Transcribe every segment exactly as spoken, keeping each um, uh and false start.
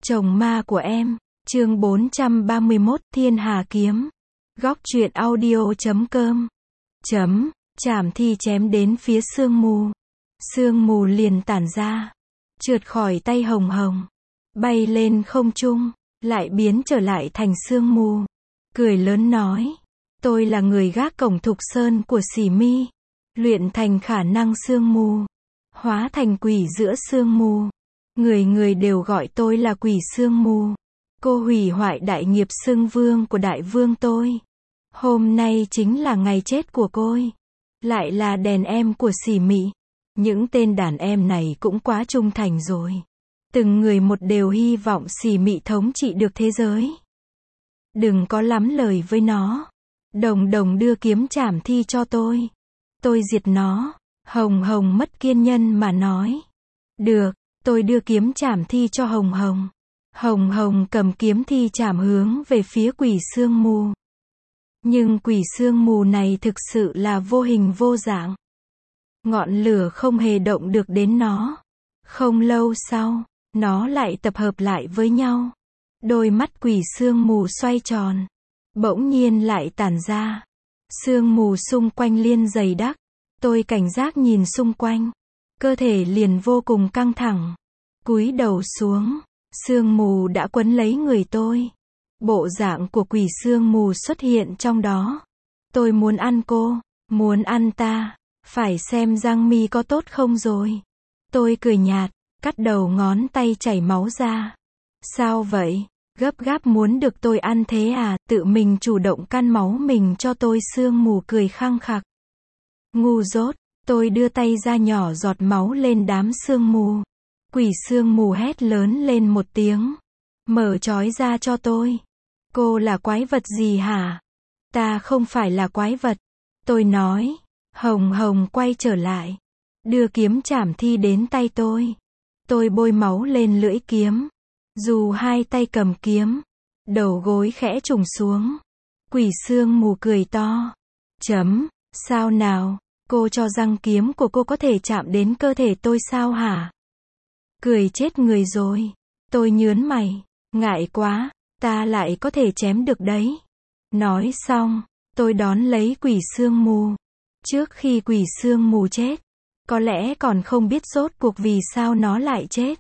Chồng ma của em, chương bốn trăm ba mươi mốt, Thiên Hà Kiếm. Góc truyện audio chấm com. Chấm, chảm thi chém đến phía sương mù. Sương mù liền tản ra, trượt khỏi tay Hồng Hồng, bay lên không trung, lại biến trở lại thành sương mù. Cười lớn nói, tôi là người gác cổng Thục Sơn của Sỉ Mi, luyện thành khả năng sương mù, hóa thành quỷ giữa sương mù. Người người đều gọi tôi là quỷ sương mù. Cô hủy hoại đại nghiệp xưng vương của đại vương tôi. Hôm nay chính là ngày chết của cô. Lại là đàn em của Sỉ Mị. Những tên đàn em này cũng quá trung thành rồi. Từng người một đều hy vọng Sỉ Mị thống trị được thế giới. Đừng có lắm lời với nó. Đồng đồng đưa kiếm trảm thi cho tôi. Tôi diệt nó. Hồng Hồng mất kiên nhẫn mà nói. Được. Tôi đưa kiếm trảm thi cho Hồng Hồng. Hồng Hồng cầm kiếm thi trảm hướng về phía quỷ sương mù. Nhưng quỷ sương mù này thực sự là vô hình vô dạng. Ngọn lửa không hề động được đến nó. Không lâu sau, nó lại tập hợp lại với nhau. Đôi mắt quỷ sương mù xoay tròn. Bỗng nhiên lại tản ra. Sương mù xung quanh liên dày đặc. Tôi cảnh giác nhìn xung quanh. Cơ thể liền vô cùng căng thẳng. Cúi đầu xuống, sương mù đã quấn lấy người tôi. Bộ dạng của quỷ sương mù xuất hiện trong đó. Tôi muốn ăn cô, muốn ăn ta, phải xem Giang Mi có tốt không rồi. Tôi cười nhạt, cắt đầu ngón tay chảy máu ra. Sao vậy? Gấp gáp muốn được tôi ăn thế à? Tự mình chủ động căn máu mình cho tôi. Sương mù cười khăng khặc. Ngu dốt. Tôi đưa tay ra nhỏ giọt máu lên đám sương mù. Quỷ sương mù hét lớn lên một tiếng. Mở trói ra cho tôi. Cô là quái vật gì hả? Ta không phải là quái vật. Tôi nói. Hồng Hồng quay trở lại. Đưa kiếm trảm thi đến tay tôi. Tôi bôi máu lên lưỡi kiếm. Dù hai tay cầm kiếm. Đầu gối khẽ trùng xuống. Quỷ sương mù cười to. Chấm, sao nào? Cô cho rằng kiếm của cô có thể chạm đến cơ thể tôi sao hả? Cười chết người rồi. Tôi nhớn mày. Ngại quá, ta lại có thể chém được đấy. Nói xong, tôi đón lấy quỷ sương mù. Trước khi quỷ sương mù chết, có lẽ còn không biết rốt cuộc vì sao nó lại chết.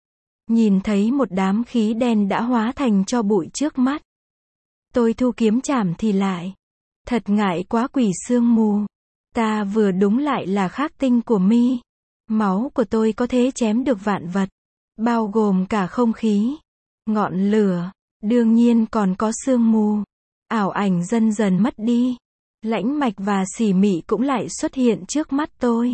Nhìn thấy một đám khí đen đã hóa thành tro bụi trước mắt. Tôi thu kiếm trảm thì lại. Thật ngại quá quỷ sương mù. Ta vừa đúng lại là khắc tinh của Mi. Máu của tôi có thể chém được vạn vật. Bao gồm cả không khí. Ngọn lửa. Đương nhiên còn có sương mù. Ảo ảnh dần dần mất đi. Lãnh Mạch và Sỉ Mị cũng lại xuất hiện trước mắt tôi.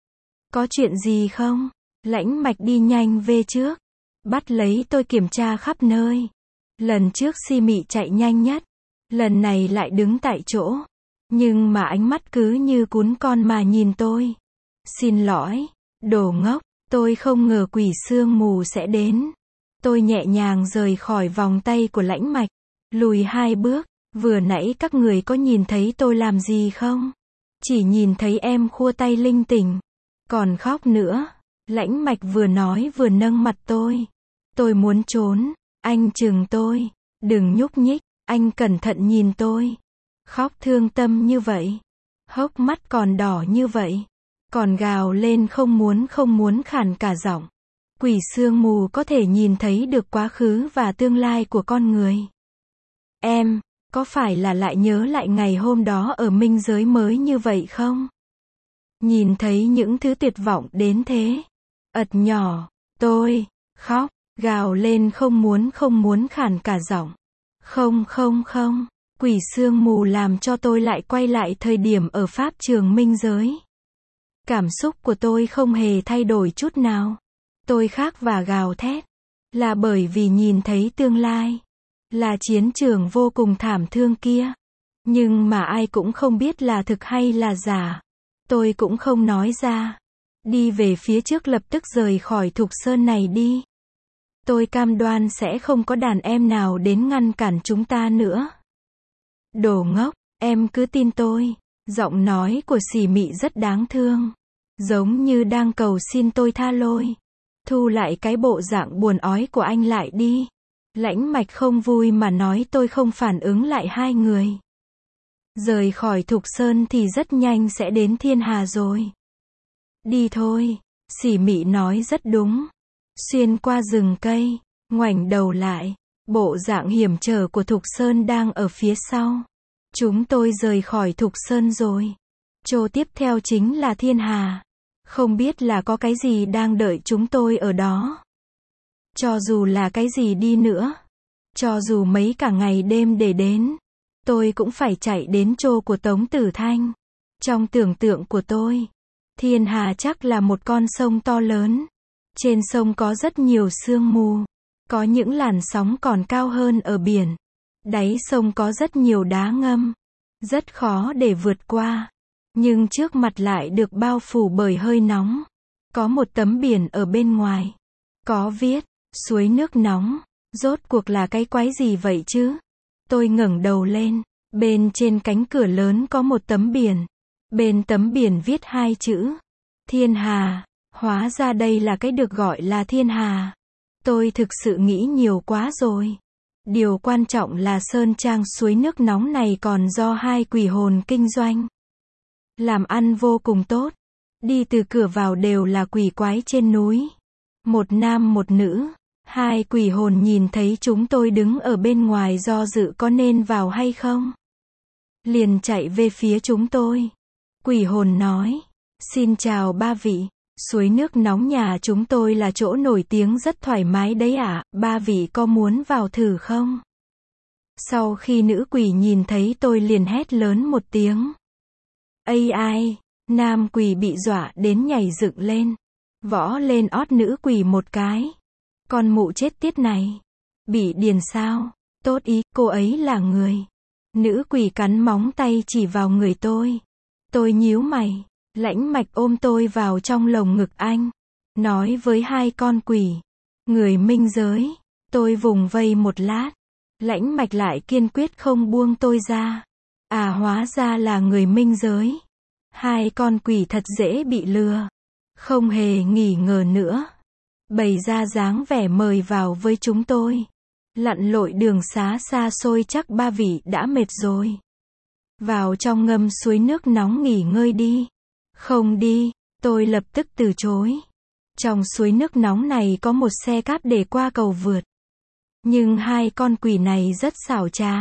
Có chuyện gì không? Lãnh Mạch đi nhanh về trước. Bắt lấy tôi kiểm tra khắp nơi. Lần trước Sỉ Mị chạy nhanh nhất. Lần này lại đứng tại chỗ. Nhưng mà ánh mắt cứ như cún con mà nhìn tôi. Xin lỗi, đồ ngốc, tôi không ngờ quỷ sương mù sẽ đến. Tôi nhẹ nhàng rời khỏi vòng tay của Lãnh Mạch. Lùi hai bước, vừa nãy các người có nhìn thấy tôi làm gì không? Chỉ nhìn thấy em khua tay linh tinh. Còn khóc nữa. Lãnh Mạch vừa nói vừa nâng mặt tôi. Tôi muốn trốn, anh chừng tôi. Đừng nhúc nhích, anh cẩn thận nhìn tôi. Khóc thương tâm như vậy. Hốc mắt còn đỏ như vậy. Còn gào lên không muốn không muốn khàn cả giọng. Quỷ sương mù có thể nhìn thấy được quá khứ và tương lai của con người. Em, có phải là lại nhớ lại ngày hôm đó ở minh giới mới như vậy không? Nhìn thấy những thứ tuyệt vọng đến thế. Ật nhỏ, tôi, khóc, gào lên không muốn không muốn khàn cả giọng. Không không không. Quỷ sương mù làm cho tôi lại quay lại thời điểm ở pháp trường minh giới. Cảm xúc của tôi không hề thay đổi chút nào. Tôi khóc và gào thét. Là bởi vì nhìn thấy tương lai. Là chiến trường vô cùng thảm thương kia. Nhưng mà ai cũng không biết là thực hay là giả. Tôi cũng không nói ra. Đi về phía trước lập tức rời khỏi Thục Sơn này đi. Tôi cam đoan sẽ không có đàn em nào đến ngăn cản chúng ta nữa. Đồ ngốc, em cứ tin tôi. Giọng nói của Sỉ Mị rất đáng thương. Giống như đang cầu xin tôi tha lỗi. Thu lại cái bộ dạng buồn ói của anh lại đi. Lãnh Mạch không vui mà nói tôi không phản ứng lại hai người. Rời khỏi Thục Sơn thì rất nhanh sẽ đến Thiên Hà rồi. Đi thôi, Sỉ Mị nói rất đúng. Xuyên qua rừng cây, ngoảnh đầu lại, bộ dạng hiểm trở của Thục Sơn đang ở phía sau. Chúng tôi rời khỏi Thục Sơn rồi. Chỗ tiếp theo chính là Thiên Hà. Không biết là có cái gì đang đợi chúng tôi ở đó. Cho dù là cái gì đi nữa, cho dù mấy cả ngày đêm để đến, tôi cũng phải chạy đến chỗ của Tống Tử Thanh. Trong tưởng tượng của tôi, Thiên Hà chắc là một con sông to lớn. Trên sông có rất nhiều sương mù, có những làn sóng còn cao hơn ở biển. Đáy sông có rất nhiều đá ngâm, rất khó để vượt qua. Nhưng trước mặt lại được bao phủ bởi hơi nóng. Có một tấm biển ở bên ngoài, có viết, suối nước nóng. Rốt cuộc là cái quái gì vậy chứ? Tôi ngẩng đầu lên, bên trên cánh cửa lớn có một tấm biển. Bên tấm biển viết hai chữ, Thiên Hà. Hóa ra đây là cái được gọi là Thiên Hà. Tôi thực sự nghĩ nhiều quá rồi. Điều quan trọng là sơn trang suối nước nóng này còn do hai quỷ hồn kinh doanh. Làm ăn vô cùng tốt. Đi từ cửa vào đều là quỷ quái trên núi. Một nam một nữ. Hai quỷ hồn nhìn thấy chúng tôi đứng ở bên ngoài do dự có nên vào hay không. Liền chạy về phía chúng tôi. Quỷ hồn nói, xin chào ba vị. Suối nước nóng nhà chúng tôi là chỗ nổi tiếng rất thoải mái đấy ạ, à, ba vị có muốn vào thử không? Sau khi nữ quỷ nhìn thấy tôi liền hét lớn một tiếng. Ây ai, nam quỷ bị dọa đến nhảy dựng lên. Võ lên ót nữ quỷ một cái. Con mụ chết tiết này. Bị điền sao? Tốt ý, cô ấy là người. Nữ quỷ cắn móng tay chỉ vào người tôi. Tôi nhíu mày. Lãnh Mạch ôm tôi vào trong lồng ngực anh. Nói với hai con quỷ. Người minh giới. Tôi vùng vây một lát. Lãnh Mạch lại kiên quyết không buông tôi ra. À hóa ra là người minh giới. Hai con quỷ thật dễ bị lừa. Không hề nghỉ ngờ nữa. Bày ra dáng vẻ mời vào với chúng tôi. Lặn lội đường xá xa xôi chắc ba vị đã mệt rồi. Vào trong ngâm suối nước nóng nghỉ ngơi đi. Không đi, tôi lập tức từ chối. Trong suối nước nóng này có một xe cáp để qua cầu vượt. Nhưng hai con quỷ này rất xảo trá.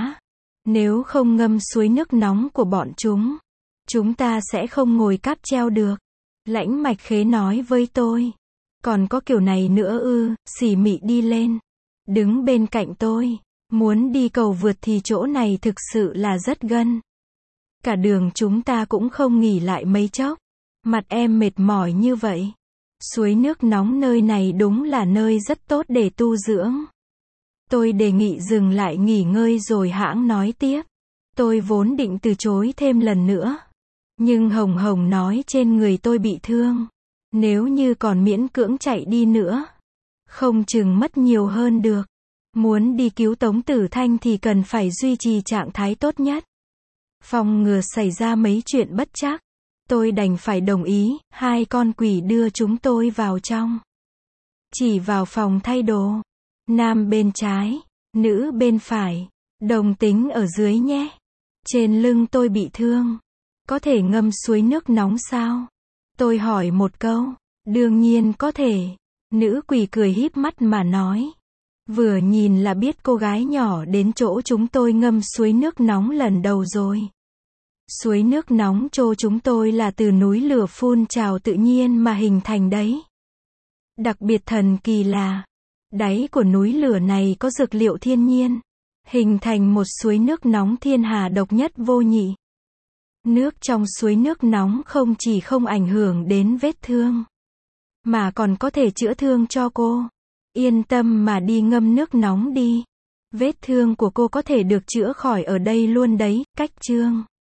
Nếu không ngâm suối nước nóng của bọn chúng, chúng ta sẽ không ngồi cáp treo được. Lãnh Mạch khế nói với tôi. Còn có kiểu này nữa ư, Sỉ Mị đi lên. Đứng bên cạnh tôi. Muốn đi cầu vượt thì chỗ này thực sự là rất gân. Cả đường chúng ta cũng không nghỉ lại mấy chốc. Mặt em mệt mỏi như vậy. Suối nước nóng nơi này đúng là nơi rất tốt để tu dưỡng. Tôi đề nghị dừng lại nghỉ ngơi rồi hãng nói tiếp. Tôi vốn định từ chối thêm lần nữa. Nhưng Hồng Hồng nói trên người tôi bị thương. Nếu như còn miễn cưỡng chạy đi nữa, không chừng mất nhiều hơn được. Muốn đi cứu Tống Tử Thanh thì cần phải duy trì trạng thái tốt nhất. Phòng ngừa xảy ra mấy chuyện bất trắc. Tôi đành phải đồng ý, hai con quỷ đưa chúng tôi vào trong. Chỉ vào phòng thay đồ. Nam bên trái, nữ bên phải. Đồng tính ở dưới nhé. Trên lưng tôi bị thương. Có thể ngâm suối nước nóng sao? Tôi hỏi một câu. Đương nhiên có thể. Nữ quỷ cười híp mắt mà nói. Vừa nhìn là biết cô gái nhỏ đến chỗ chúng tôi ngâm suối nước nóng lần đầu rồi. Suối nước nóng chỗ chúng tôi là từ núi lửa phun trào tự nhiên mà hình thành đấy. Đặc biệt thần kỳ là, đáy của núi lửa này có dược liệu thiên nhiên, hình thành một suối nước nóng thiên hà độc nhất vô nhị. Nước trong suối nước nóng không chỉ không ảnh hưởng đến vết thương, mà còn có thể chữa thương cho cô. Yên tâm mà đi ngâm nước nóng đi. Vết thương của cô có thể được chữa khỏi ở đây luôn đấy, cách chương.